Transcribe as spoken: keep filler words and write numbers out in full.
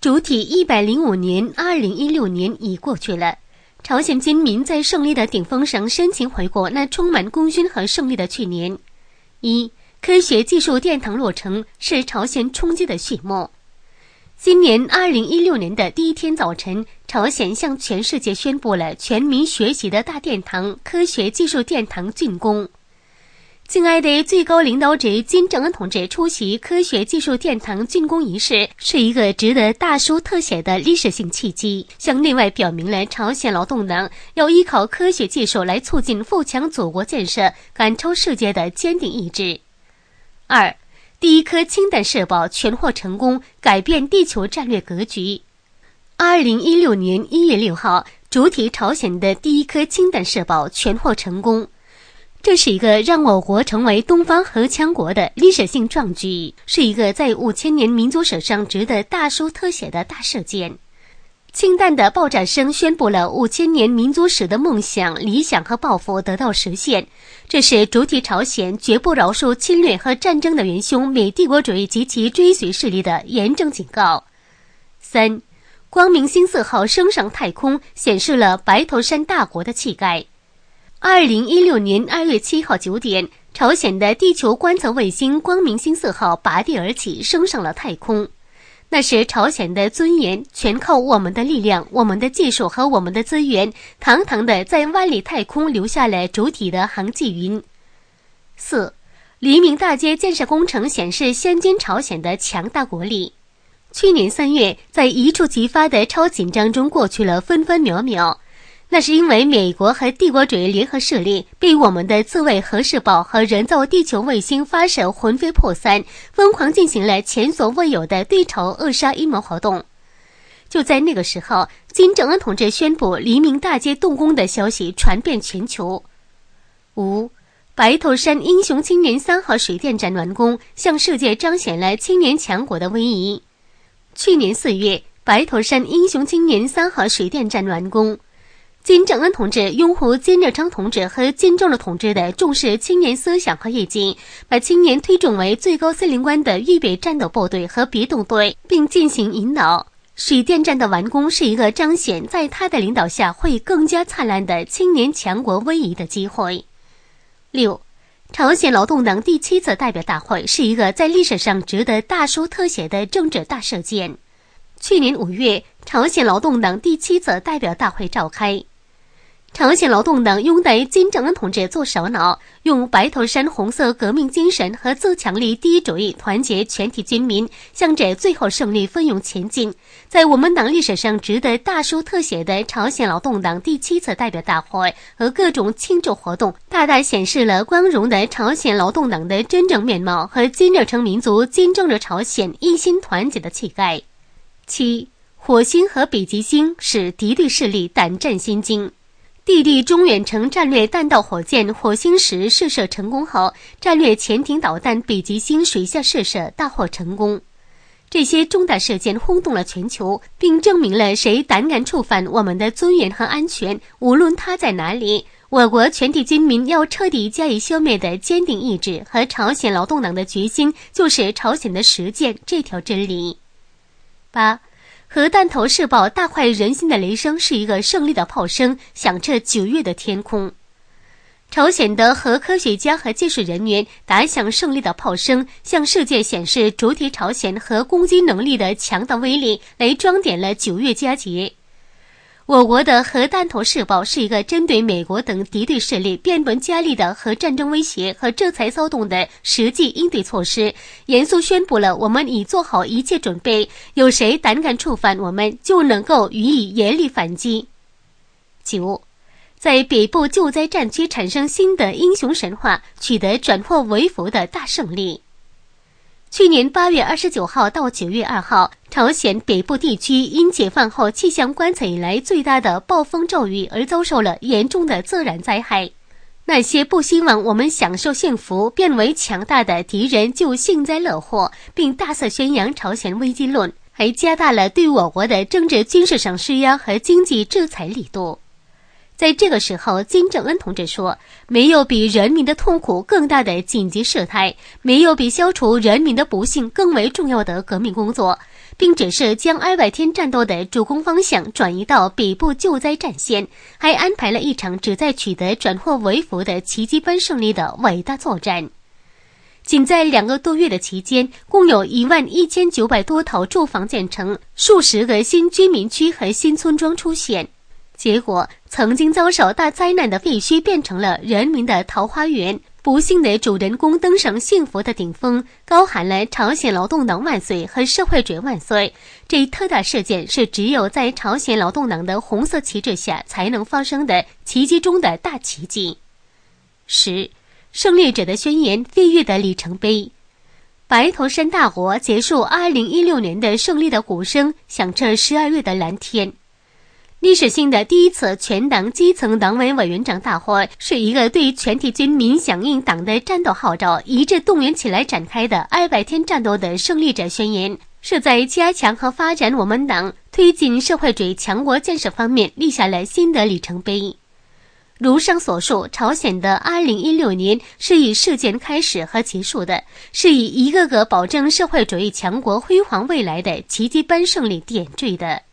主体一百零五年二零一六年已过去了，朝鲜军民在胜利的顶峰上深情回顾那充满功勋和胜利的去年。一、科学技术殿堂落成是朝鲜冲击的序幕。今年二零一六年的第一天早晨，朝鲜向全世界宣布了全民学习的大殿堂科学技术殿堂竣工。敬爱的最高领导者金正恩同志出席科学技术殿堂竣工仪式，是一个值得大书特写的历史性契机，向内外表明了朝鲜劳动党要依靠科学技术来促进富强祖国建设、赶超世界的坚定意志。二、第一颗氢弹试爆全获成功，改变地球战略格局。二零一六年一月六号，主体朝鲜的第一颗氢弹试爆全获成功。这是一个让我国成为东方核强国的历史性壮举，是一个在五千年民族史上值得大书特写的大事件。氢弹的爆炸声宣布了五千年民族史的梦想、理想和抱负得到实现。这是主体朝鲜绝不饶恕侵略和战争的元凶美帝国主义及其追随势力的严正警告。三、光明星四号升上太空，显示了白头山大国的气概。二零一六年二月七号九点，朝鲜的地球观测卫星光明星四号拔地而起，升上了太空。那是朝鲜的尊严，全靠我们的力量、我们的技术和我们的资源，堂堂的在万里太空留下了主体的航迹云。四、黎明大街建设工程显示先进朝鲜的强大国力。去年三月，在一触即发的超紧张中过去了分分秒秒。那是因为美国和帝国主义联合势力被我们的自卫核试爆和人造地球卫星发射魂飞魄散，疯狂进行了前所未有的对朝扼杀阴谋活动。就在那个时候，金正恩同志宣布黎明大街动工的消息传遍全球。五、白头山英雄青年三号水电站完工，向世界彰显了青年强国的威仪。去年四月，白头山英雄青年三号水电站完工。金正恩同志拥护金日成同志和金正日同志的重视青年思想和业绩，把青年推重为最高司令官的预备战斗部队和别动队，并进行引导。水电站的完工是一个彰显在他的领导下会更加灿烂的青年强国威仪的机会。六、朝鲜劳动党第七次代表大会是一个在历史上值得大书特写的政治大事件。去年五月，朝鲜劳动党第七次代表大会召开。朝鲜劳动党拥戴金正恩同志做首脑，用白头山红色革命精神和自强力第一主义团结全体军民，向着最后胜利奋勇前进。在我们党历史上值得大书特写的朝鲜劳动党第七次代表大会和各种庆祝活动，大大显示了光荣的朝鲜劳动党的真正面貌和金日成民族金正日朝鲜一心团结的气概。七、火星和北极星使敌对势力胆战心惊。弟弟中远程战略弹道火箭火星十试射成功后，战略潜艇导弹北极星水下试射大获成功。这些重大事件轰动了全球，并证明了谁胆敢触犯我们的尊严和安全，无论他在哪里，我国全体军民要彻底加以消灭的坚定意志和朝鲜劳动党的决心，就是朝鲜的实践这条真理。八、核弹头试爆大快人心的雷声是一个胜利的炮声，响彻九月的天空。朝鲜的核科学家和技术人员打响胜利的炮声，向世界显示主体朝鲜核攻击能力的强大威力，来装点了九月佳节。我国的核弹头试爆是一个针对美国等敌对势力变本加厉的核战争威胁和制裁骚动的实际应对措施，严肃宣布了我们已做好一切准备，有谁胆敢触犯我们，就能够予以严厉反击。九、在北部救灾战区产生新的英雄神话，取得转祸为福的大胜利。去年八月二十九号到九月二号，朝鲜北部地区因解放后气象观测以来最大的暴风骤雨而遭受了严重的自然灾害。那些不希望我们享受幸福变为强大的敌人就幸灾乐祸，并大肆宣扬朝鲜危机论，还加大了对我国的政治军事上施压和经济制裁力度。在这个时候，金正恩同志说，没有比人民的痛苦更大的紧急事态，没有比消除人民的不幸更为重要的革命工作。 并只是将二百天战斗的主攻方向转移到北部救灾战线，还安排了一场旨在取得转祸为福的奇迹般胜利的伟大作战。仅在两个多月的期间，共有一万一千九百多套住房建成，数十个新居民区和新村庄出现。结果，曾经遭受大灾难的废墟变成了人民的桃花源，不幸的主人公登上幸福的顶峰，高喊了朝鲜劳动党万岁和社会主义万岁。这一特大事件是只有在朝鲜劳动党的红色旗帜下才能发生的奇迹中的大奇迹。十，胜利者的宣言飞跃的里程碑。白头山大火结束二零一六年的胜利的鼓声响彻十二月的蓝天。历史性的第一次全党基层党委委员长大会，是一个对全体军民响应党的战斗号召一致动员起来展开的二百天战斗的胜利者宣言，是在加强和发展我们党推进社会主义强国建设方面立下了新的里程碑。如上所述，朝鲜的二零一六年是以事件开始和结束的，是以一个个保证社会主义强国辉煌未来的奇迹般胜利点缀的。